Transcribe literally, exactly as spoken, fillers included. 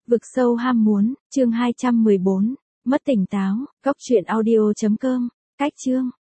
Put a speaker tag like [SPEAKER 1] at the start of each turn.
[SPEAKER 1] Vực sâu ham muốn, chương hai trăm mười bốn, mất tỉnh táo, cóc truyện audio chấm com, cách chương.